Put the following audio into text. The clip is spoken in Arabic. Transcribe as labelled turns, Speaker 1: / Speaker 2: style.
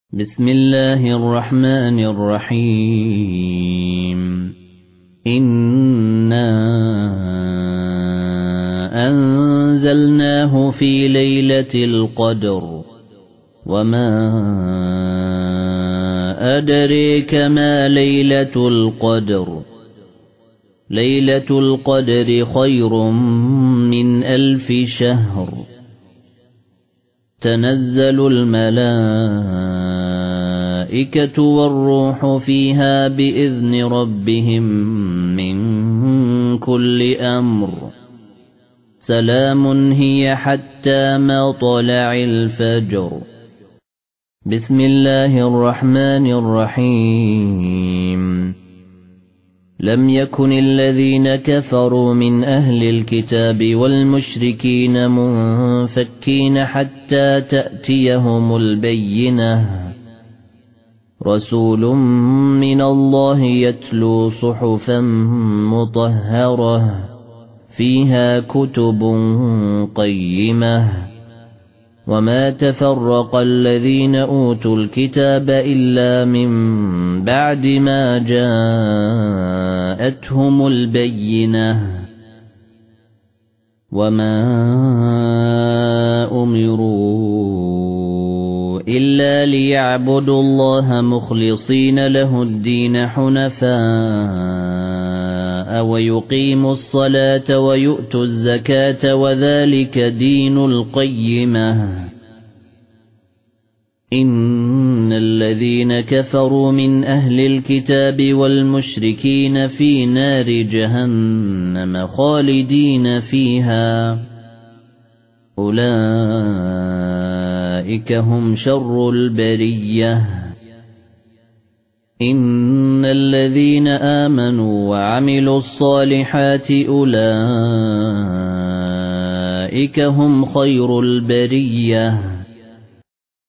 Speaker 1: بسم الله الرحمن الرحيم إنا أنزلناه في ليلة القدر وما أدريك ما ليلة القدر ليلة القدر خير من 1000 شهر تنزل الملائكة والروح فيها بإذن ربهم من كل أمر سلام هي حتى مطلع الفجر بسم الله الرحمن الرحيم لم يكن الذين كفروا من أهل الكتاب والمشركين منفكين حتى تأتيهم البينة رسول من الله يتلو صحفا مطهرة فيها كتب قيمة وما تفرق الذين أوتوا الكتاب إلا من بعد ما جاءتهم البينة وما أمروا إلا ليعبدوا الله مخلصين له الدين حنفاء ويقيموا الصلاة ويؤتوا الزكاة وذلك دين القيمة إن الذين كفروا من أهل الكتاب والمشركين في نار جهنم خالدين فيها أولئك هم شر البرية إن الذين آمنوا وعملوا الصالحات أولئك هم خير البرية